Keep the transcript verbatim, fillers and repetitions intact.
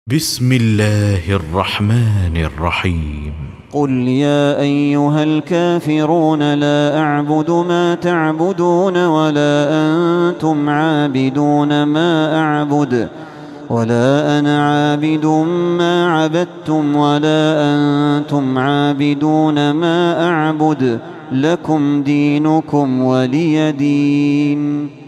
بسم الله الرحمن الرحيم قل يا أيها الكافرون لا أعبد ما تعبدون ولا أنتم عابدون ما أعبد ولا أنا عابد ما عبدتم ولا أنتم عابدون ما أعبد لكم دينكم ولي دين.